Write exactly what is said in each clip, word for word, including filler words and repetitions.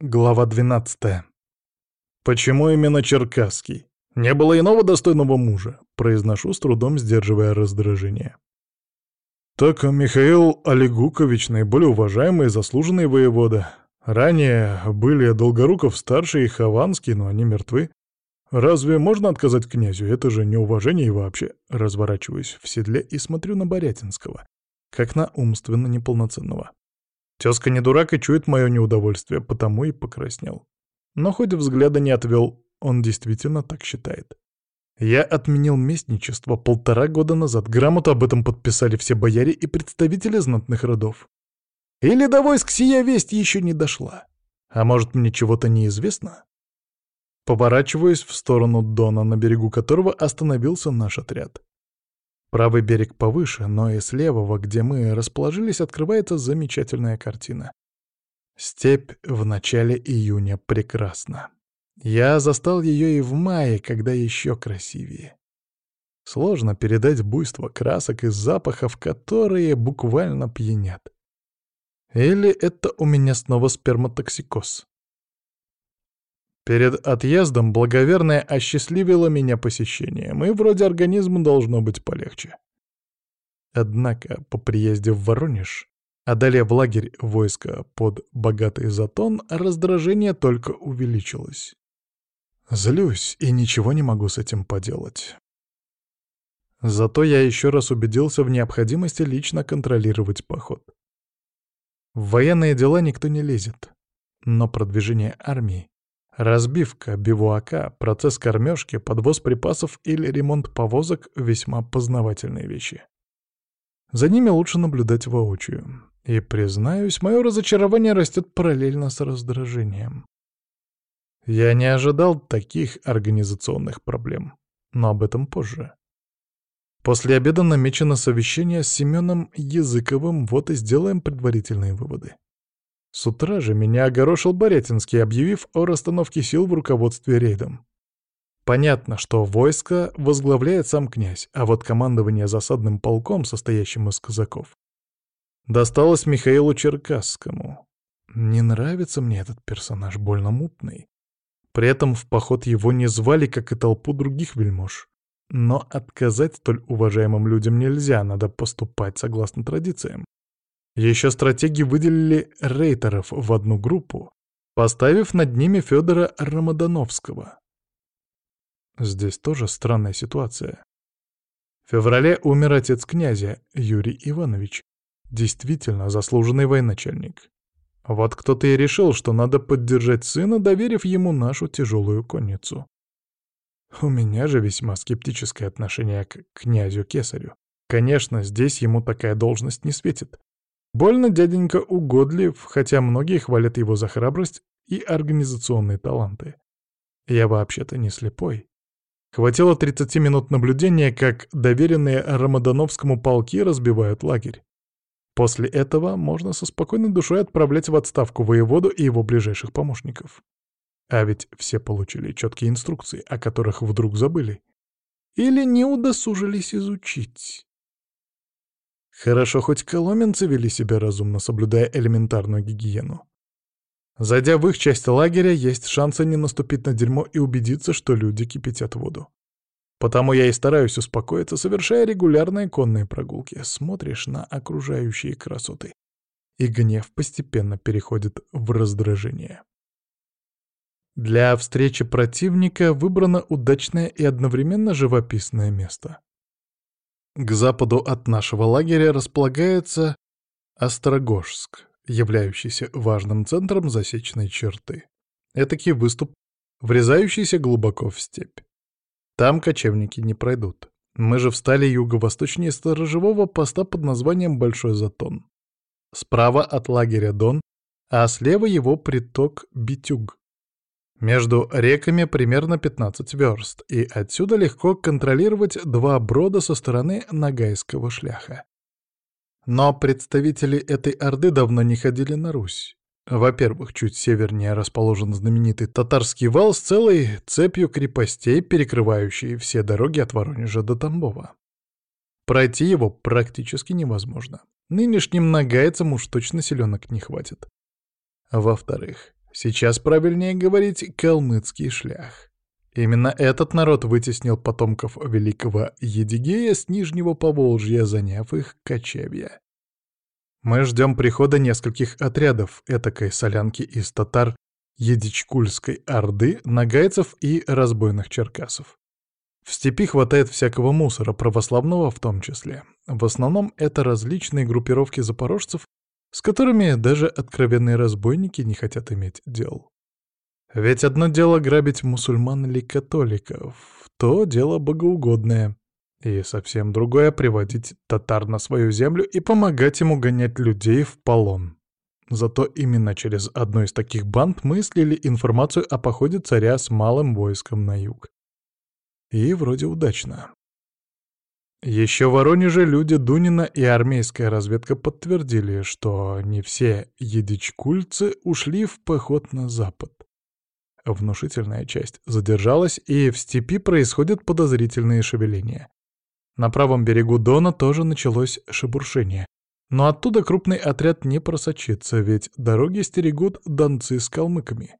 Глава двенадцатая. «Почему именно Черкасский? Не было иного достойного мужа», — произношу, с трудом сдерживая раздражение. «Так Михаил Олегукович — наиболее уважаемый и заслуженный воевода. Ранее были Долгоруков-старший и Хованский, но они мертвы. Разве можно отказать князю? Это же неуважение и вообще». Разворачиваюсь в седле и смотрю на Борятинского, как на умственно неполноценного. Тезка не дурак и чует мое неудовольствие, потому и покраснел. Но хоть взгляда не отвел, он действительно так считает. Я отменил местничество полтора года назад, грамоту об этом подписали все бояре и представители знатных родов. Или до войск сия весть еще не дошла? А может, мне чего-то неизвестно? Поворачиваюсь в сторону Дона, на берегу которого остановился наш отряд. Правый берег повыше, но и с левого, где мы расположились, открывается замечательная картина. Степь в начале июня прекрасна. Я застал ее и в мае, когда еще красивее. Сложно передать буйство красок и запахов, которые буквально пьянят. Или это у меня снова сперматоксикоз? Перед отъездом благоверная осчастливила меня посещением, и вроде организму должно быть полегче. Однако по приезде в Воронеж, одолев лагерь войска под богатый затон, раздражение только увеличилось. Злюсь и ничего не могу с этим поделать. Зато я еще раз убедился в необходимости лично контролировать поход. В военные дела никто не лезет, но продвижение армии, разбивка бивуака, процесс кормежки, подвоз припасов или ремонт повозок — весьма познавательные вещи. За ними лучше наблюдать воочию. И, признаюсь, мое разочарование растет параллельно с раздражением. Я не ожидал таких организационных проблем, но об этом позже. После обеда намечено совещание с Семеном Языковым, вот и сделаем предварительные выводы. С утра же меня огорошил Борятинский, объявив о расстановке сил в руководстве рейдом. Понятно, что войско возглавляет сам князь, а вот командование засадным полком, состоящим из казаков, досталось Михаилу Черкасскому. Не нравится мне этот персонаж, больно мутный. При этом в поход его не звали, как и толпу других вельмож. Но отказать столь уважаемым людям нельзя, надо поступать согласно традициям. Еще стратеги выделили рейтеров в одну группу, поставив над ними Федора Рамадановского. Здесь тоже странная ситуация. В феврале умер отец князя, Юрий Иванович, действительно заслуженный военачальник. Вот кто-то и решил, что надо поддержать сына, доверив ему нашу тяжелую конницу. У меня же весьма скептическое отношение к князю-кесарю. Конечно, здесь ему такая должность не светит. Больно дяденька угодлив, хотя многие хвалят его за храбрость и организационные таланты. Я вообще-то не слепой. Хватило тридцати минут наблюдения, как доверенные Рамадановскому полки разбивают лагерь. После этого можно со спокойной душой отправлять в отставку воеводу и его ближайших помощников. А ведь все получили четкие инструкции, о которых вдруг забыли. Или не удосужились изучить. Хорошо, хоть коломенцы вели себя разумно, соблюдая элементарную гигиену. Зайдя в их часть лагеря, есть шансы не наступить на дерьмо и убедиться, что люди кипятят воду. Потому я и стараюсь успокоиться, совершая регулярные конные прогулки. Смотришь на окружающие красоты, и гнев постепенно переходит в раздражение. Для встречи противника выбрано удачное и одновременно живописное место. К западу от нашего лагеря располагается Острогожск, являющийся важным центром засечной черты. Этакий выступ, врезающийся глубоко в степь. Там кочевники не пройдут. Мы же встали юго-восточнее сторожевого поста под названием Большой Затон. Справа от лагеря Дон, а слева его приток Битюг. Между реками примерно пятнадцать верст, и отсюда легко контролировать два брода со стороны Ногайского шляха. Но представители этой орды давно не ходили на Русь. Во-первых, чуть севернее расположен знаменитый Татарский вал с целой цепью крепостей, перекрывающей все дороги от Воронежа до Тамбова. Пройти его практически невозможно. Нынешним нагайцам уж точно селенок не хватит. Во-вторых, Сейчас правильнее говорить «калмыцкий шлях». Именно этот народ вытеснил потомков великого Едигея с Нижнего Поволжья, заняв их кочевья. Мы ждем прихода нескольких отрядов этакой солянки из татар Едичкульской орды, нагайцев и разбойных черкасов. В степи хватает всякого мусора, православного в том числе. В основном это различные группировки запорожцев, с которыми даже откровенные разбойники не хотят иметь дел. Ведь одно дело грабить мусульман или католиков, то дело богоугодное, и совсем другое — приводить татар на свою землю и помогать ему гонять людей в полон. Зато именно через одну из таких банд мы слили информацию о походе царя с малым войском на юг. И вроде удачно. Еще в Воронеже люди Дунина и армейская разведка подтвердили, что не все едичкульцы ушли в поход на запад. Внушительная часть задержалась, и в степи происходят подозрительные шевеления. На правом берегу Дона тоже началось шебуршение. Но оттуда крупный отряд не просочится, ведь дороги стерегут донцы с калмыками.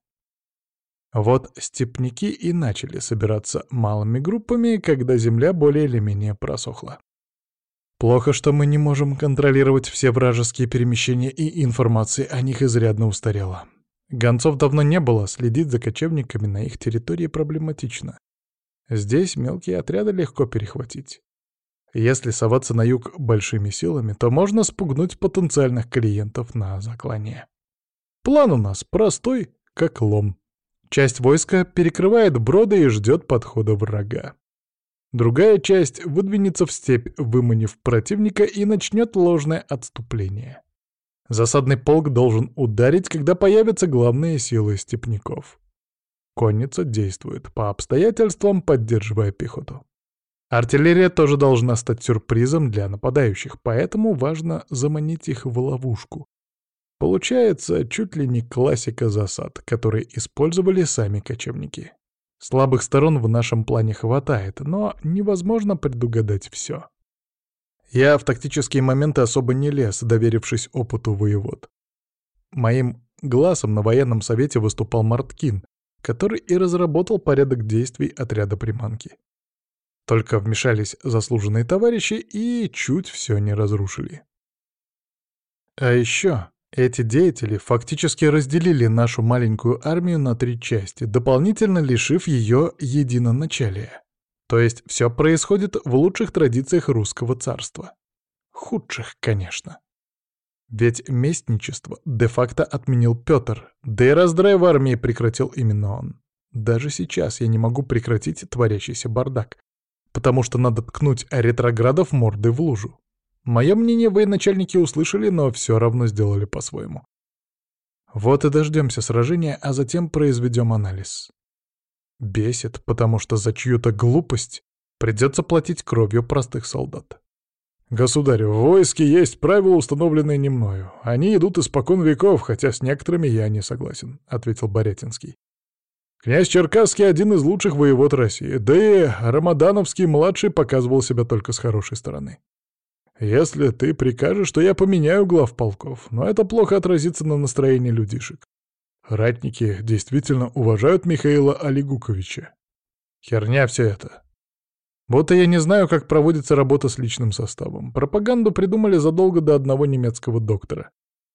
Вот степняки и начали собираться малыми группами, когда земля более или менее просохла. Плохо, что мы не можем контролировать все вражеские перемещения, и информация о них изрядно устарела. Гонцов давно не было, следить за кочевниками на их территории проблематично. Здесь мелкие отряды легко перехватить. Если соваться на юг большими силами, то можно спугнуть потенциальных клиентов на заклание. План у нас простой, как лом. Часть войска перекрывает броды и ждет подхода врага. Другая часть выдвинется в степь, выманив противника, и начнет ложное отступление. Засадный полк должен ударить, когда появятся главные силы степняков. Конница действует по обстоятельствам, поддерживая пехоту. Артиллерия тоже должна стать сюрпризом для нападающих, поэтому важно заманить их в ловушку. Получается чуть ли не классика засад, которые использовали сами кочевники. Слабых сторон в нашем плане хватает, но невозможно предугадать все. Я в тактические моменты особо не лез, доверившись опыту воевод. Моим глазом на военном совете выступал Марткин, который и разработал порядок действий отряда приманки. Только вмешались заслуженные товарищи и чуть все не разрушили. А еще эти деятели фактически разделили нашу маленькую армию на три части, дополнительно лишив ее единоначалия. То есть все происходит в лучших традициях русского царства. Худших, конечно. Ведь местничество де-факто отменил Петр, да и раздрай в армии прекратил именно он. Даже сейчас я не могу прекратить творящийся бардак, потому что надо ткнуть ретроградов мордой в лужу. Мое мнение военачальники услышали, но все равно сделали по-своему. Вот и дождемся сражения, а затем произведем анализ. Бесит, потому что за чью-то глупость придется платить кровью простых солдат. «Государь, в войске есть правила, установленные не мною. Они идут испокон веков, хотя с некоторыми я не согласен», — ответил Борятинский. «Князь Черкасский — один из лучших воевод России, да и Рамадановский-младший показывал себя только с хорошей стороны. Если ты прикажешь, то я поменяю главполков, но это плохо отразится на настроении людишек. Ратники действительно уважают Михаила Олегуковича. Херня все это. Будто я не знаю, как проводится работа с личным составом. Пропаганду придумали задолго до одного немецкого доктора.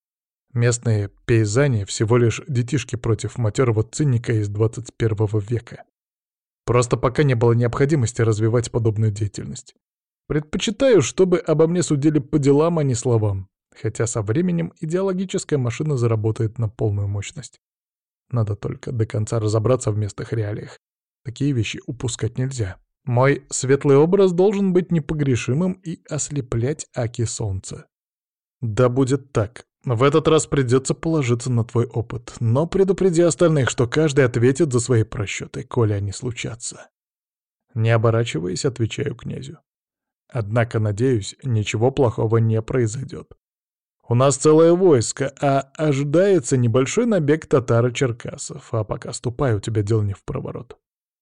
Местные пейзане всего лишь детишки против матерого циника из двадцать первого века. Просто пока не было необходимости развивать подобную деятельность. Предпочитаю, чтобы обо мне судили по делам, а не словам. Хотя со временем идеологическая машина заработает на полную мощность. Надо только до конца разобраться в местных реалиях. Такие вещи упускать нельзя. Мой светлый образ должен быть непогрешимым и ослеплять аки солнца. Да будет так. В этот раз придется положиться на твой опыт, но предупреди остальных, что каждый ответит за свои просчеты, коли они случатся. Не оборачиваясь, отвечаю князю. Однако, надеюсь, ничего плохого не произойдет. У нас целое войско, а ожидается небольшой набег татаро-черкасов, а пока ступай, у тебя дел не в проворот.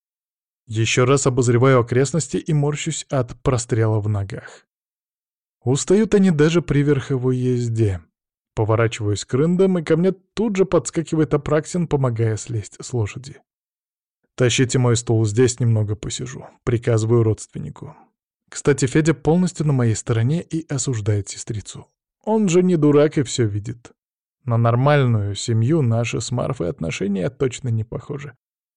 Еще раз обозреваю окрестности и морщусь от прострела в ногах. Устают они даже при верховой езде. Поворачиваюсь к рындам, и ко мне тут же подскакивает Апраксин, помогая слезть с лошади. «Тащите мой стул, здесь немного посижу», — приказываю родственнику. Кстати, Федя полностью на моей стороне и осуждает сестрицу. Он же не дурак и все видит. На нормальную семью наши с Марфой отношения точно не похожи.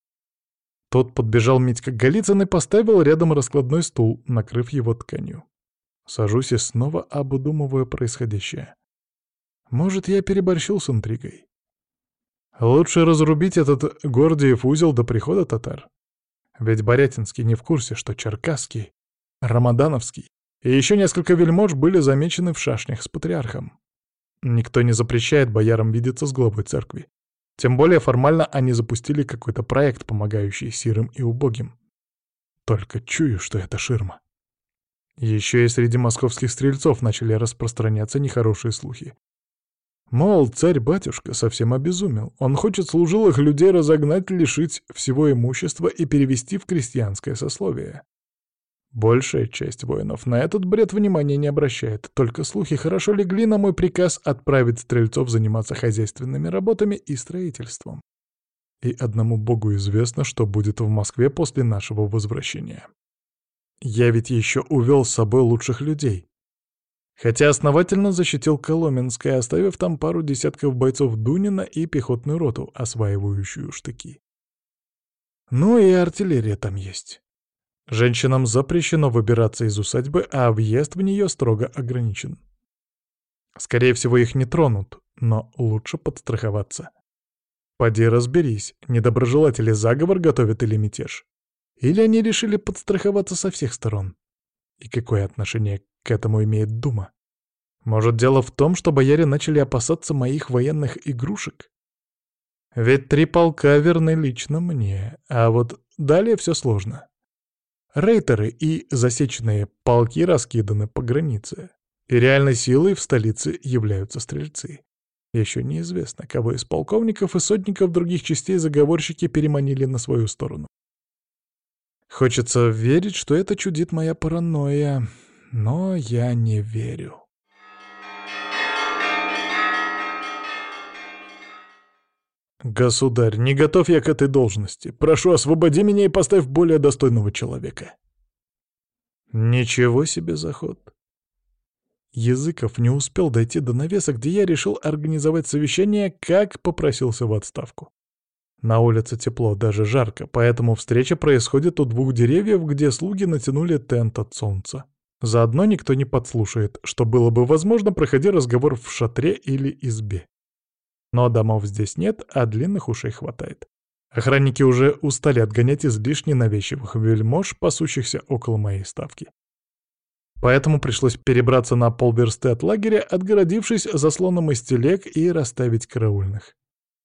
Тот подбежал Митька Голицын и поставил рядом раскладной стул, накрыв его тканью. Сажусь и снова обдумываю происходящее. Может, я переборщил с интригой? Лучше разрубить этот Гордиев узел до прихода татар. Ведь Борятинский не в курсе, что Черкасский, Рамадановский и еще несколько вельмож были замечены в шашнях с патриархом. Никто не запрещает боярам видеться с главой церкви. Тем более формально они запустили какой-то проект, помогающий сирым и убогим. Только чую, что это ширма. Еще и среди московских стрельцов начали распространяться нехорошие слухи. Мол, царь-батюшка совсем обезумел. Он хочет служилых людей разогнать, лишить всего имущества и перевести в крестьянское сословие. Большая часть воинов на этот бред внимания не обращает, только слухи хорошо легли на мой приказ отправить стрельцов заниматься хозяйственными работами и строительством. И одному богу известно, что будет в Москве после нашего возвращения. Я ведь еще увел с собой лучших людей. Хотя основательно защитил Коломенское, оставив там пару десятков бойцов Дунина и пехотную роту, осваивающую штыки. Ну и артиллерия там есть. Женщинам запрещено выбираться из усадьбы, а въезд в нее строго ограничен. Скорее всего, их не тронут, но лучше подстраховаться. Поди разберись, недоброжелатели заговор готовят или мятеж. Или они решили подстраховаться со всех сторон. И какое отношение к этому имеет Дума? Может, дело в том, что бояре начали опасаться моих военных игрушек? Ведь три полка верны лично мне, а вот далее все сложно. Рейтеры и засеченные полки раскиданы по границе, и реальной силой в столице являются стрельцы. Еще неизвестно, кого из полковников и сотников других частей заговорщики переманили на свою сторону. Хочется верить, что это чудит моя паранойя, но я не верю. «Государь, не готов я к этой должности. Прошу, освободи меня и поставь более достойного человека». Ничего себе заход. Языков не успел дойти до навеса, где я решил организовать совещание, как попросился в отставку. На улице тепло, даже жарко, поэтому встреча происходит у двух деревьев, где слуги натянули тент от солнца. Заодно никто не подслушает, что было бы возможно, проходя разговор в шатре или избе. Но домов здесь нет, а длинных ушей хватает. Охранники уже устали отгонять излишне навязчивых вельмож, пасущихся около моей ставки. Поэтому пришлось перебраться на полверсты от лагеря, отгородившись заслоном из телег, и расставить караульных.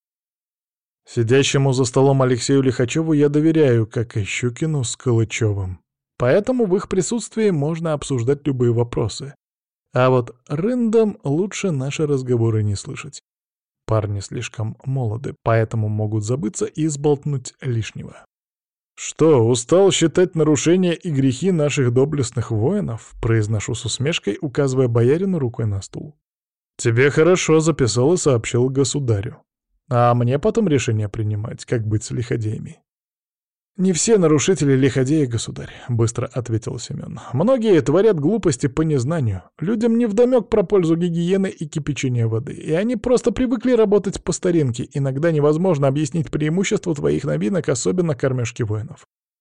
Сидящему за столом Алексею Лихачеву я доверяю, как и Щукину с Калычевым. Поэтому в их присутствии можно обсуждать любые вопросы. А вот рындам лучше наши разговоры не слышать. Парни слишком молоды, поэтому могут забыться и сболтнуть лишнего. «Что, устал считать нарушения и грехи наших доблестных воинов?» — произношу с усмешкой, указывая боярину рукой на стул. «Тебе хорошо записал и сообщил государю. А мне потом решение принимать, как быть с лиходеями». «Не все нарушители лиходеи, государь», — быстро ответил Семен. «Многие творят глупости по незнанию. Людям невдомёк про пользу гигиены и кипячения воды, и они просто привыкли работать по старинке. Иногда невозможно объяснить преимущество твоих новинок, особенно кормежки воинов.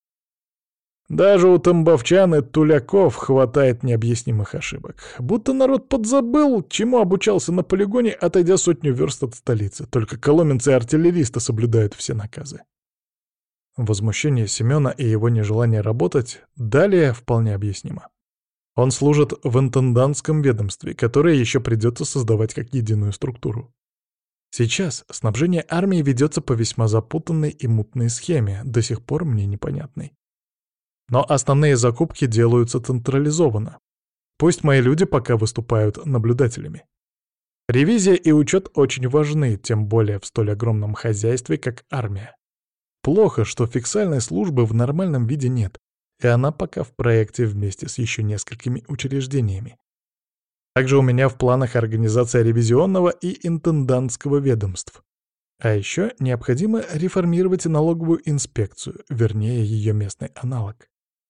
Даже у тамбовчан и туляков хватает необъяснимых ошибок. Будто народ подзабыл, чему обучался на полигоне, отойдя сотню верст от столицы. Только коломенцы и артиллеристы соблюдают все наказы». Возмущение Семёна и его нежелание работать далее вполне объяснимо. Он служит в интендантском ведомстве, которое еще придется создавать как единую структуру. Сейчас снабжение армии ведется по весьма запутанной и мутной схеме, до сих пор мне непонятной. Но основные закупки делаются централизованно. Пусть мои люди пока выступают наблюдателями. Ревизия и учет очень важны, тем более в столь огромном хозяйстве, как армия. Плохо, что фиксальной службы в нормальном виде нет, и она пока в проекте вместе с еще несколькими учреждениями. Также у меня в планах организация ревизионного и интендантского ведомств. А еще необходимо реформировать налоговую инспекцию, вернее, ее местный аналог.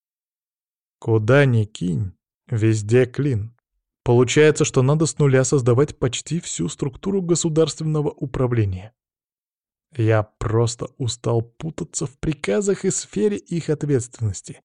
Куда ни кинь, везде клин. Получается, что надо с нуля создавать почти всю структуру государственного управления. Я просто устал путаться в приказах и сфере их ответственности.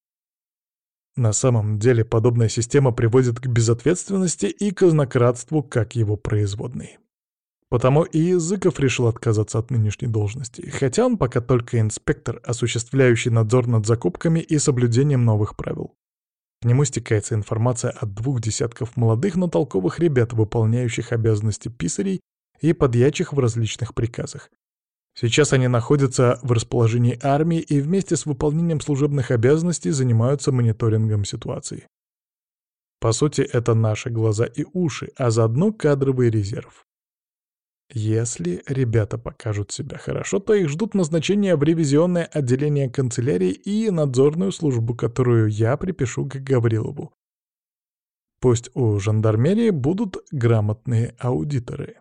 На самом деле подобная система приводит к безответственности и казнократству как его производной. Потому и Языков решил отказаться от нынешней должности, хотя он пока только инспектор, осуществляющий надзор над закупками и соблюдением новых правил. К нему стекается информация от двух десятков молодых, но толковых ребят, выполняющих обязанности писарей и подьячих в различных приказах. Сейчас они находятся в расположении армии и вместе с выполнением служебных обязанностей занимаются мониторингом ситуации. По сути, это наши глаза и уши, а заодно кадровый резерв. Если ребята покажут себя хорошо, то их ждут назначения в ревизионное отделение канцелярии и надзорную службу, которую я припишу к Гаврилову. Пусть у жандармерии будут грамотные аудиторы.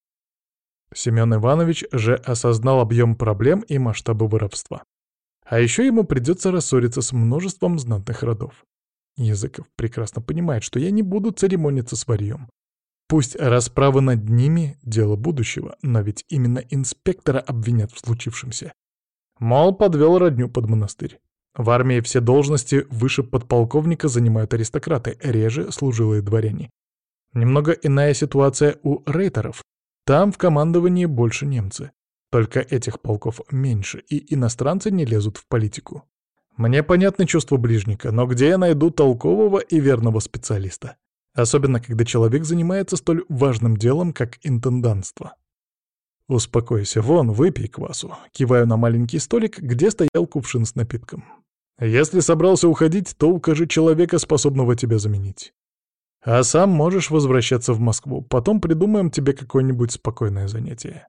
Семен Иванович же осознал объем проблем и масштабы воровства. А еще ему придется рассориться с множеством знатных родов. Языков прекрасно понимает, что я не буду церемониться с варьем. Пусть расправа над ними — дело будущего, но ведь именно инспектора обвинят в случившемся. Мол, подвел родню под монастырь. В армии все должности выше подполковника занимают аристократы, реже — служилые дворяне. Немного иная ситуация у рейтеров. Там в командовании больше немцы. Только этих полков меньше, и иностранцы не лезут в политику. Мне понятны чувства ближника, но где я найду толкового и верного специалиста? Особенно, когда человек занимается столь важным делом, как интендантство. «Успокойся, вон, выпей квасу», — киваю на маленький столик, где стоял кувшин с напитком. «Если собрался уходить, то укажи человека, способного тебя заменить. А сам можешь возвращаться в Москву, потом придумаем тебе какое-нибудь спокойное занятие.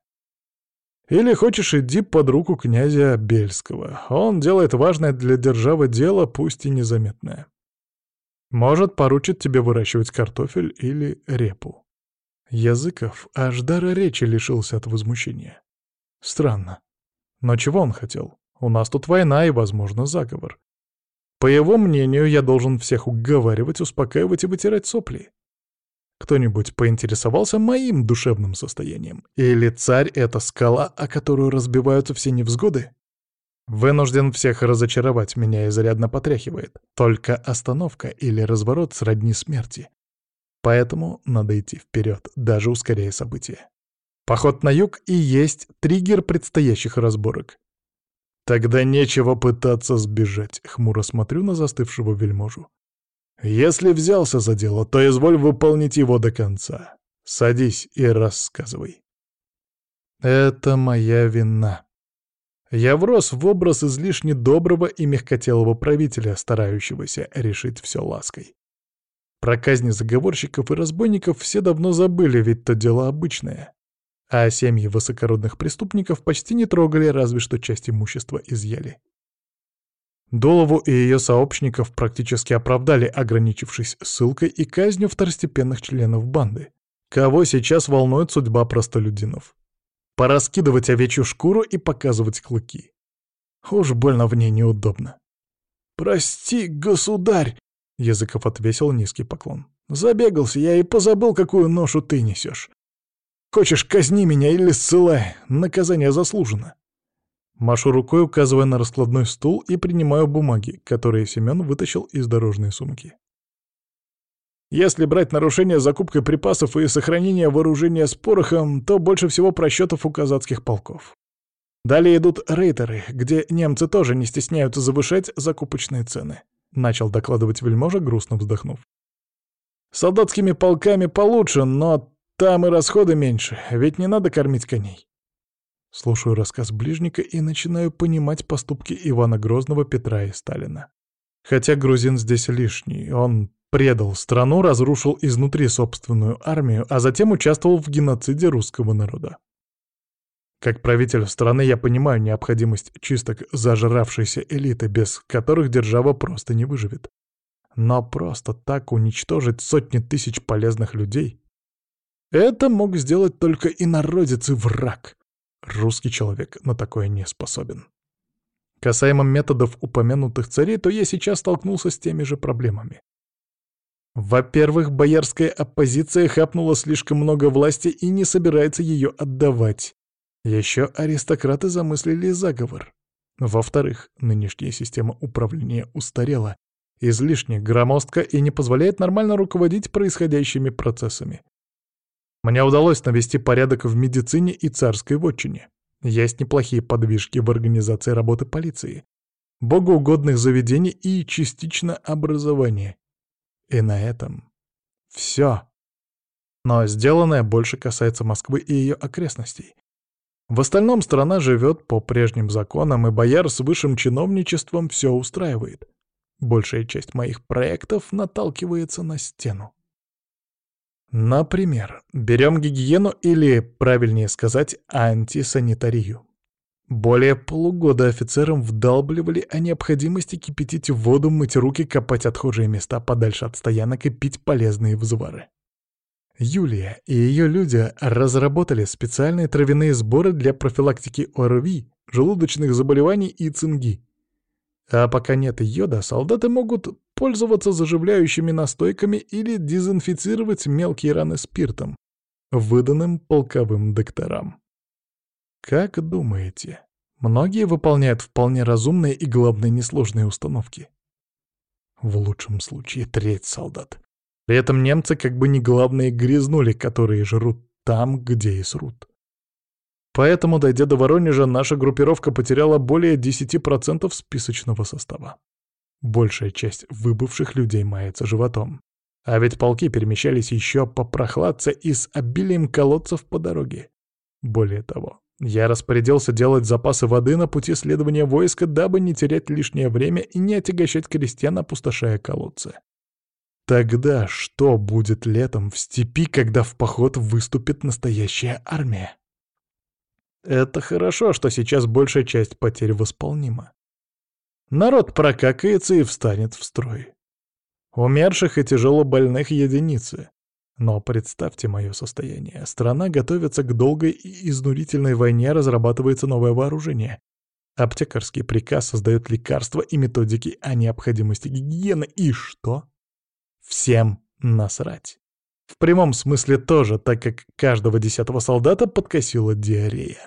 Или хочешь, иди под руку князя Бельского. Он делает важное для державы дело, пусть и незаметное. Может, поручит тебе выращивать картофель или репу». Языков аж дара речи лишился от возмущения. Странно. Но чего он хотел? У нас тут война и, возможно, заговор. По его мнению, я должен всех уговаривать, успокаивать и вытирать сопли. Кто-нибудь поинтересовался моим душевным состоянием? Или царь — это скала, о которую разбиваются все невзгоды? Вынужден всех разочаровать, меня изрядно потряхивает. Только остановка или разворот сродни смерти. Поэтому надо идти вперед, даже ускоряя события. Поход на юг и есть триггер предстоящих разборок. Тогда нечего пытаться сбежать, хмуро смотрю на застывшего вельможу. Если взялся за дело, то изволь выполнить его до конца. Садись и рассказывай. Это моя вина. Я врос в образ излишне доброго и мягкотелого правителя, старающегося решить все лаской. Про казни заговорщиков и разбойников все давно забыли, ведь то дело обычное. А семьи высокородных преступников почти не трогали, разве что часть имущества изъяли. Долову и ее сообщников практически оправдали, ограничившись ссылкой и казнью второстепенных членов банды. Кого сейчас волнует судьба простолюдинов? Пораскидывать овечью шкуру и показывать клыки. Уж больно в ней неудобно. «Прости, государь!» — Языков отвесил низкий поклон. «Забегался я и позабыл, какую ношу ты несешь. Хочешь, казни меня или ссылай, наказание заслужено». Машу рукой, указывая на раскладной стул, и принимаю бумаги, которые Семен вытащил из дорожной сумки. Если брать нарушение закупкой припасов и сохранение вооружения с порохом, то больше всего просчетов у казацких полков. Далее идут рейтеры, где немцы тоже не стесняются завышать закупочные цены. Начал докладывать вельможа, грустно вздохнув. Солдатскими полками получше, но там и расходы меньше, ведь не надо кормить коней. Слушаю рассказ ближника и начинаю понимать поступки Ивана Грозного, Петра и Сталина. Хотя грузин здесь лишний, он предал страну, разрушил изнутри собственную армию, а затем участвовал в геноциде русского народа. Как правитель страны я понимаю необходимость чисток зажравшейся элиты, без которых держава просто не выживет. Но просто так уничтожить сотни тысяч полезных людей — это мог сделать только инородец и враг. Русский человек на такое не способен. Касаемо методов упомянутых царей, то я сейчас столкнулся с теми же проблемами. Во-первых, боярская оппозиция хапнула слишком много власти и не собирается ее отдавать. Еще аристократы замыслили заговор. Во-вторых, нынешняя система управления устарела, излишне громоздка и не позволяет нормально руководить происходящими процессами. Мне удалось навести порядок в медицине и царской вотчине. Есть неплохие подвижки в организации работы полиции, богоугодных заведений и частично образования. И на этом все. Но сделанное больше касается Москвы и ее окрестностей. В остальном страна живет по прежним законам, и бояр с высшим чиновничеством все устраивает. Большая часть моих проектов наталкивается на стену. Например, берем гигиену или, правильнее сказать, антисанитарию. Более полугода офицерам вдалбливали о необходимости кипятить воду, мыть руки, копать отхожие места подальше от стоянок и пить полезные взвары. Юлия и ее люди разработали специальные травяные сборы для профилактики ОРВИ, желудочных заболеваний и цинги. А пока нет йода, солдаты могут пользоваться заживляющими настойками или дезинфицировать мелкие раны спиртом, выданным полковым докторам. Как думаете, многие выполняют вполне разумные и, главное, несложные установки? В лучшем случае треть солдат. При этом немцы как бы не главные грязнули, которые жрут там, где и срут. Поэтому, дойдя до Воронежа, наша группировка потеряла более десяти процентов списочного состава. Большая часть выбывших людей мается животом. А ведь полки перемещались еще по прохладце и с обилием колодцев по дороге. Более того, я распорядился делать запасы воды на пути следования войска, дабы не терять лишнее время и не отягощать крестьян, опустошая колодцы. Тогда что будет летом в степи, когда в поход выступит настоящая армия? Это хорошо, что сейчас большая часть потерь восполнима. Народ прокакается и встанет в строй. Умерших и тяжело больных единицы. Но представьте мое состояние. Страна готовится к долгой и изнурительной войне, разрабатывается новое вооружение. Аптекарский приказ создает лекарства и методики о необходимости гигиены. И что? Всем насрать. В прямом смысле тоже, так как каждого десятого солдата подкосила диарея.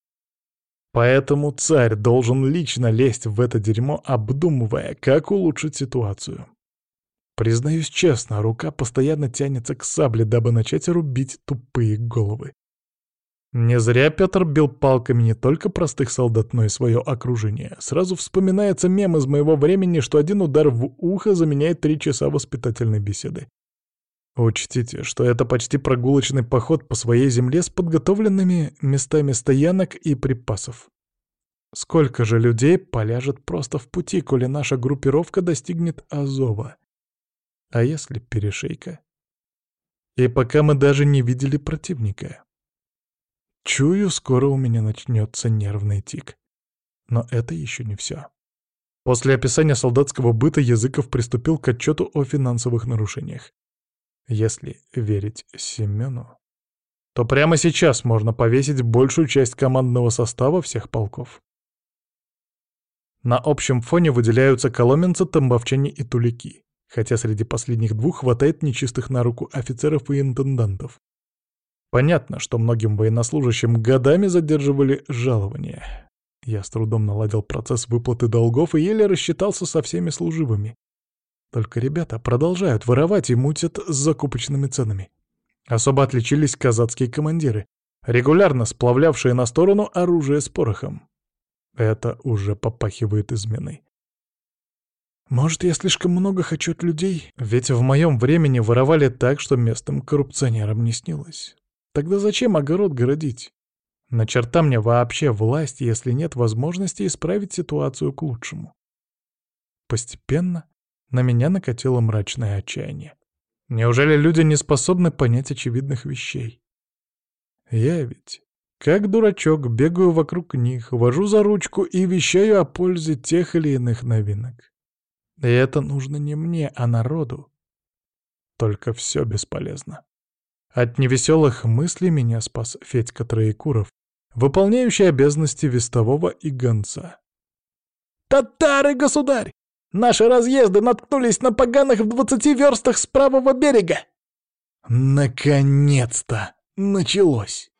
Поэтому царь должен лично лезть в это дерьмо, обдумывая, как улучшить ситуацию. Признаюсь честно, рука постоянно тянется к сабле, дабы начать рубить тупые головы. Не зря Петр бил палками не только простых солдат, но и свое окружение. Сразу вспоминается мем из моего времени, что один удар в ухо заменяет три часа воспитательной беседы. Учтите, что это почти прогулочный поход по своей земле с подготовленными местами стоянок и припасов. Сколько же людей поляжет просто в пути, коли наша группировка достигнет Азова? А если перешейка? И пока мы даже не видели противника. Чую, скоро у меня начнется нервный тик. Но это еще не все. После описания солдатского быта Языков приступил к отчету о финансовых нарушениях. Если верить Семену, то прямо сейчас можно повесить большую часть командного состава всех полков. На общем фоне выделяются коломенцы, тамбовчане и тулики, хотя среди последних двух хватает нечистых на руку офицеров и интендантов. Понятно, что многим военнослужащим годами задерживали жалования. Я с трудом наладил процесс выплаты долгов и еле рассчитался со всеми служивыми. Только ребята продолжают воровать и мутят с закупочными ценами. Особо отличились казацкие командиры, регулярно сплавлявшие на сторону оружие с порохом. Это уже попахивает изменой. Может, я слишком много хочу от людей? Ведь в моем времени воровали так, что местным коррупционерам не снилось. Тогда зачем огород городить? На черта мне вообще власть, если нет возможности исправить ситуацию к лучшему. Постепенно на меня накатило мрачное отчаяние. Неужели люди не способны понять очевидных вещей? Я ведь, как дурачок, бегаю вокруг них, вожу за ручку и вещаю о пользе тех или иных новинок. И это нужно не мне, а народу. Только все бесполезно. От невеселых мыслей меня спас Федька Троекуров, выполняющий обязанности вестового и гонца. «Татары, государь! Наши разъезды наткнулись на поганых в двадцати верстах с правого берега!» Наконец-то! Началось!